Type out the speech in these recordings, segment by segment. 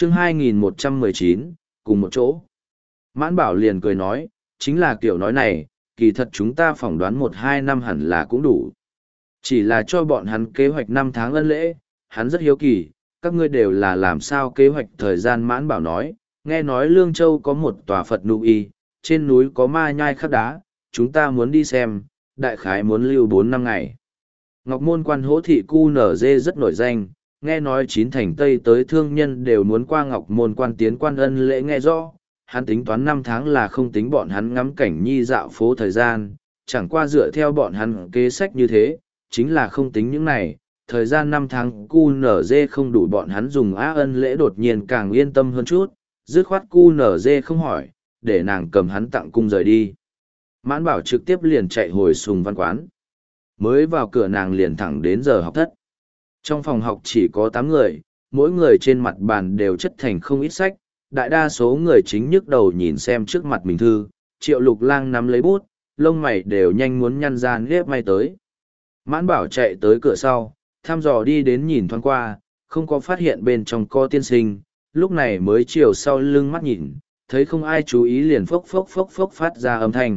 chương 2119, cùng một chỗ. Mãn Bảo liền cười nói, chính là kiểu nói này, kỳ thật chúng ta phỏng đoán 1-2 năm hẳn là cũng đủ. Chỉ là cho bọn hắn kế hoạch 5 tháng ân lễ, hắn rất hiếu kỳ, các ngươi đều là làm sao kế hoạch thời gian. Mãn Bảo nói, nghe nói Lương Châu có một tòa Phật Nụ Y, trên núi có ma nhai khắc đá, chúng ta muốn đi xem, đại khái muốn lưu 4-5 ngày. Ngọc Môn Quan Hỗ Thị QNZ rất nổi danh, nghe nói 9 thành Tây tới thương nhân đều muốn qua Ngọc Môn Quan tiến quan ân lễ. Nghe rõ, hắn tính toán 5 tháng là không tính bọn hắn ngắm cảnh nhi dạo phố thời gian, chẳng qua dựa theo bọn hắn kế sách như thế, chính là không tính những này, thời gian 5 tháng QNZ không đủ bọn hắn dùng á ân lễ. Đột nhiên càng yên tâm hơn chút, dứt khoát QNZ không hỏi, để nàng cầm hắn tặng cung rời đi. Mãn Bảo trực tiếp liền chạy hồi Sùng Văn Quán. Mới vào cửa nàng liền thẳng đến giờ học thất. Trong phòng học chỉ có 8 người, mỗi người trên mặt bàn đều chất thành không ít sách, đại đa số người chính nhức đầu nhìn xem trước mặt mình thư. Triệu Lục Lang nắm lấy bút, lông mày đều nhanh muốn nhăn ra nếp may tới. Mãn Bảo chạy tới cửa sau, thăm dò đi đến nhìn thoáng qua, không có phát hiện bên trong có tiên sinh, lúc này mới chiều sau lưng mắt nhìn, thấy không ai chú ý liền phốc phốc phốc phốc phát ra âm thanh.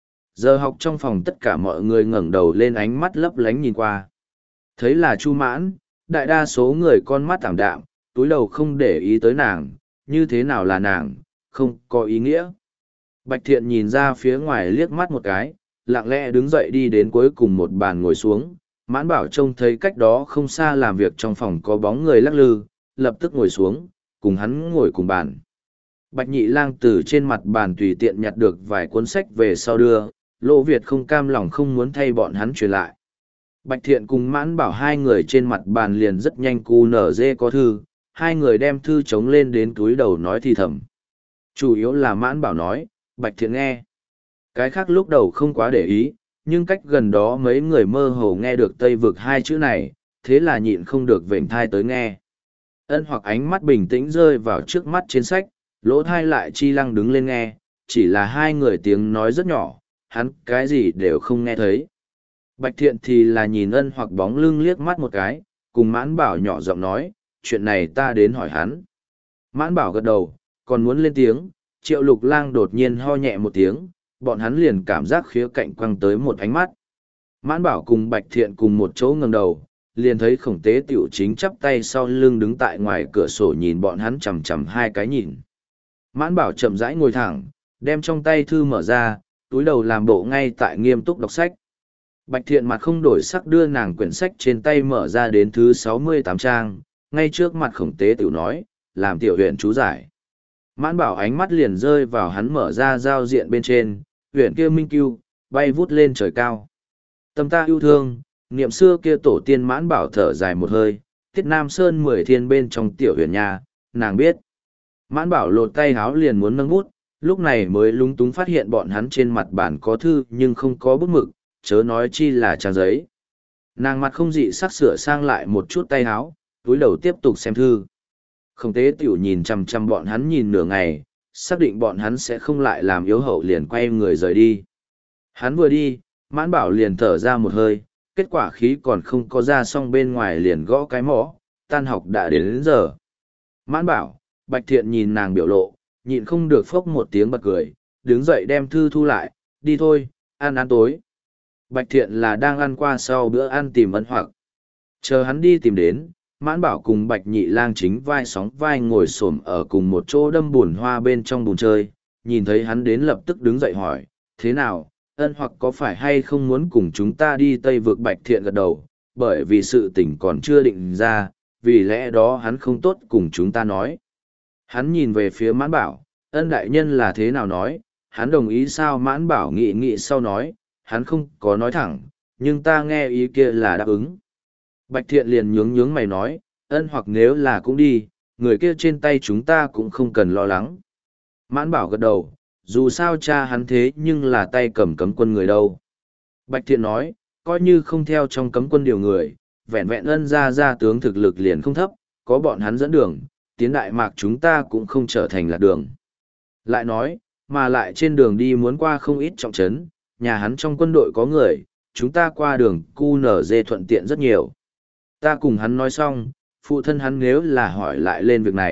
Giờ học trong phòng tất cả mọi người ngẩng đầu lên, ánh mắt lấp lánh nhìn qua. Thấy là Chu Mãn, đại đa số người con mắt ảm đạm, túi đầu không để ý tới nàng, như thế nào là nàng, không có ý nghĩa. Bạch Thiện nhìn ra phía ngoài liếc mắt một cái, lặng lẽ đứng dậy đi đến cuối cùng một bàn ngồi xuống. Mãn Bảo trông thấy cách đó không xa làm việc trong phòng có bóng người lắc lư, lập tức ngồi xuống, cùng hắn ngồi cùng bàn. Bạch Nhị Lang từ trên mặt bàn tùy tiện nhặt được vài cuốn sách về sau đưa, Lỗ Việt không cam lòng không muốn thay bọn hắn truyền lại. Bạch Thiện cùng Mãn Bảo hai người trên mặt bàn liền rất nhanh QNZ có thư, hai người đem thư chống lên đến túi đầu nói thì thầm. Chủ yếu là Mãn Bảo nói, Bạch Thiện nghe. Cái khác lúc đầu không quá để ý, nhưng cách gần đó mấy người mơ hồ nghe được Tây Vực hai chữ này, thế là nhịn không được vểnh thai tới nghe. Ân Hoặc ánh mắt bình tĩnh rơi vào trước mắt trên sách, lỗ thai lại chi lăng đứng lên nghe, chỉ là hai người tiếng nói rất nhỏ, hắn cái gì đều không nghe thấy. Bạch Thiện thì là nhìn Ân Hoặc bóng lưng liếc mắt một cái, cùng Mãn Bảo nhỏ giọng nói, chuyện này ta đến hỏi hắn. Mãn Bảo gật đầu, còn muốn lên tiếng, Triệu Lục Lang đột nhiên ho nhẹ một tiếng, bọn hắn liền cảm giác khía cạnh quăng tới một ánh mắt. Mãn Bảo cùng Bạch Thiện cùng một chỗ ngẩng đầu, liền thấy Khổng Tế Tiểu chính chắp tay sau lưng đứng tại ngoài cửa sổ nhìn bọn hắn chằm chằm hai cái nhìn. Mãn Bảo chậm rãi ngồi thẳng, đem trong tay thư mở ra, túi đầu làm bộ ngay tại nghiêm túc đọc sách. Bạch Thiện mặt không đổi sắc đưa nàng quyển sách trên tay mở ra đến thứ 68 trang, ngay trước mặt Khổng Tế Tiểu nói, làm tiểu huyện chú giải. Mãn Bảo ánh mắt liền rơi vào hắn mở ra giao diện bên trên, huyện kia minh cưu, bay vút lên trời cao. Tâm ta yêu thương, niệm xưa kia tổ tiên. Mãn Bảo thở dài một hơi, Tiết Nam Sơn 10 thiên bên trong tiểu huyện nhà, nàng biết. Mãn Bảo lột tay háo liền muốn nâng bút, lúc này mới lúng túng phát hiện bọn hắn trên mặt bàn có thư nhưng không có bút mực, chớ nói chi là trang giấy. Nàng mặt không dị sắc sửa sang lại một chút tay háo, túi đầu tiếp tục xem thư. Khổng Tế Tiểu nhìn chằm chằm bọn hắn nhìn nửa ngày, xác định bọn hắn sẽ không lại làm yếu hậu liền quay người rời đi. Hắn vừa đi, Mãn Bảo liền thở ra một hơi, kết quả khí còn không có ra xong bên ngoài liền gõ cái mõ, tan học đã đến giờ. Mãn Bảo, Bạch Thiện nhìn nàng biểu lộ, nhịn không được phốc một tiếng bật cười, đứng dậy đem thư thu lại, đi thôi, ăn tối. Bạch Thiện là đang ăn qua sau bữa ăn tìm Ân Hoặc. Chờ hắn đi tìm đến, Mãn Bảo cùng Bạch Nhị Lang chính vai sóng vai ngồi xổm ở cùng một chỗ đâm bùn hoa bên trong bùn chơi, nhìn thấy hắn đến lập tức đứng dậy hỏi, thế nào, Ân Hoặc có phải hay không muốn cùng chúng ta đi Tây Vực? Bạch Thiện gật đầu, bởi vì sự tình còn chưa định ra, vì lẽ đó hắn không tốt cùng chúng ta nói. Hắn nhìn về phía Mãn Bảo, Ân đại nhân là thế nào nói, hắn đồng ý sao? Mãn Bảo nghĩ nghĩ sau nói, hắn không có nói thẳng, nhưng ta nghe ý kia là đáp ứng. Bạch Thiện liền nhướng mày nói, Ân Hoặc nếu là cũng đi, người kia trên tay chúng ta cũng không cần lo lắng. Mãn Bảo gật đầu, dù sao cha hắn thế nhưng là tay cầm cấm quân người đâu. Bạch Thiện nói, coi như không theo trong cấm quân điều người, vẹn vẹn Ân gia tướng thực lực liền không thấp, có bọn hắn dẫn đường, tiến Đại Mạc chúng ta cũng không trở thành lạc đường. Lại nói, mà lại trên đường đi muốn qua không ít trọng trấn, nhà hắn trong quân đội có người, chúng ta qua đường QNZ thuận tiện rất nhiều. Ta cùng hắn nói xong, phụ thân hắn nếu là hỏi lại lên việc này,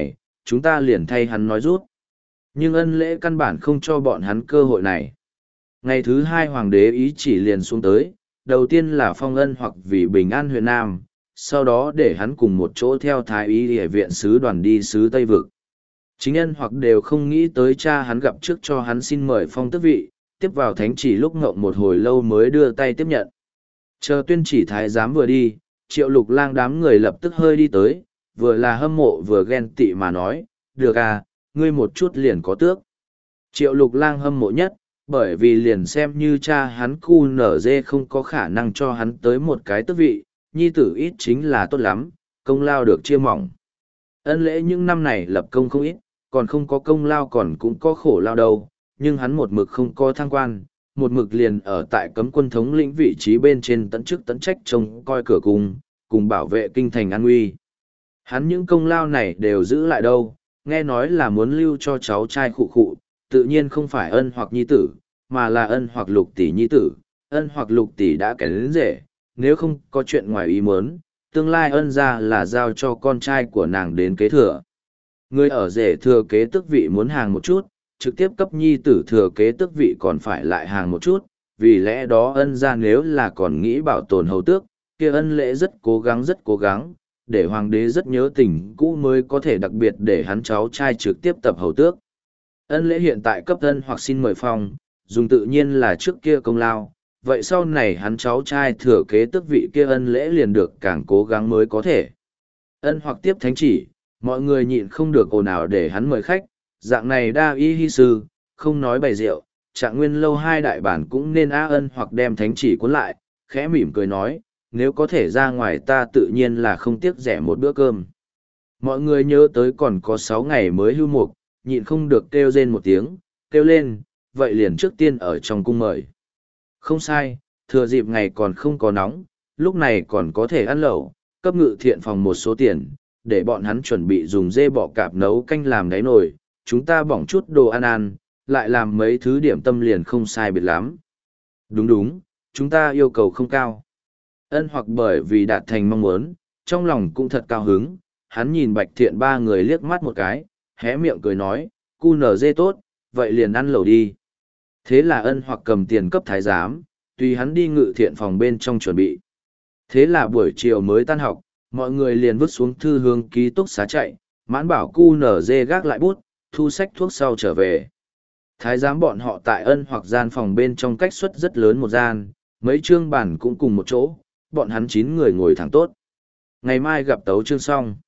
chúng ta liền thay hắn nói rút. Nhưng ân lễ căn bản không cho bọn hắn cơ hội này. Ngày thứ hai hoàng đế ý chỉ liền xuống tới, đầu tiên là phong ân hoặc vì bình an huyện Nam, sau đó để hắn cùng một chỗ theo thái y địa viện sứ đoàn đi sứ Tây Vực. Chính ân hoặc đều không nghĩ tới cha hắn gặp trước cho hắn xin mời phong tước vị, tiếp vào thánh chỉ lúc ngộng một hồi lâu mới đưa tay tiếp nhận. Chờ tuyên chỉ thái giám vừa đi, Triệu Lục Lang đám người lập tức hơi đi tới, vừa là hâm mộ vừa ghen tị mà nói, được à, ngươi một chút liền có tước. Triệu Lục Lang hâm mộ nhất, bởi vì liền xem như cha hắn cu nở dê không có khả năng cho hắn tới một cái tước vị, nhi tử ít chính là tốt lắm, công lao được chia mỏng. Ân lễ những năm này lập công không ít, còn không có công lao còn cũng có khổ lao đâu, nhưng hắn một mực không có thăng quan, một mực liền ở tại cấm quân thống lĩnh vị trí bên trên tận chức tận trách trông coi cửa cung, cùng bảo vệ kinh thành an nguy. Hắn những công lao này đều giữ lại đâu, nghe nói là muốn lưu cho cháu trai khụ khụ, tự nhiên không phải ân hoặc nhi tử, mà là ân hoặc lục tỷ nhi tử, ân hoặc lục tỷ đã kẻ đến rể, nếu không có chuyện ngoài ý muốn, tương lai ân ra là giao cho con trai của nàng đến kế thừa. Người ở rể thừa kế tước vị muốn hàng một chút, trực tiếp cấp nhi tử thừa kế tước vị còn phải lại hàng một chút, vì lẽ đó ân ra nếu là còn nghĩ bảo tồn hầu tước, kia ân lễ rất cố gắng, để hoàng đế rất nhớ tình cũ mới có thể đặc biệt để hắn cháu trai trực tiếp tập hầu tước. Ân lễ hiện tại cấp ân hoặc xin mời phong, dùng tự nhiên là trước kia công lao, vậy sau này hắn cháu trai thừa kế tước vị kia ân lễ liền được càng cố gắng mới có thể. Ân hoặc tiếp thánh chỉ, mọi người nhịn không được ồn ào để hắn mời khách, dạng này đa y hy sư, không nói bày rượu, Trạng Nguyên lâu hai đại bản cũng nên á ân hoặc đem thánh chỉ cuốn lại, khẽ mỉm cười nói, nếu có thể ra ngoài ta tự nhiên là không tiếc rẻ một bữa cơm. Mọi người nhớ tới còn có 6 ngày mới hưu mục, nhịn không được kêu rên một tiếng, kêu lên, vậy liền trước tiên ở trong cung mời. Không sai, thừa dịp ngày còn không có nóng, lúc này còn có thể ăn lẩu, cấp ngự thiện phòng một số tiền, để bọn hắn chuẩn bị dùng dê bọ cạp nấu canh làm đáy nồi, chúng ta bỏng chút đồ ăn ăn, lại làm mấy thứ điểm tâm liền không sai biệt lắm. Đúng đúng, chúng ta yêu cầu không cao. Ân hoặc bởi vì đạt thành mong muốn, trong lòng cũng thật cao hứng, hắn nhìn Bạch Thiện ba người liếc mắt một cái, hé miệng cười nói, cu nở dê tốt, vậy liền ăn lẩu đi. Thế là ân hoặc cầm tiền cấp thái giám, tùy hắn đi ngự thiện phòng bên trong chuẩn bị. Thế là buổi chiều mới tan học, mọi người liền vứt xuống thư hướng ký túc xá chạy, Mãn Bảo cu nở dê gác lại bút, thu sách thuốc sau trở về. Thái giám bọn họ tại ân hoặc gian phòng bên trong cách suất rất lớn một gian, mấy chương bản cũng cùng một chỗ, bọn hắn 9 người ngồi thẳng tốt. Ngày mai gặp tấu chương xong.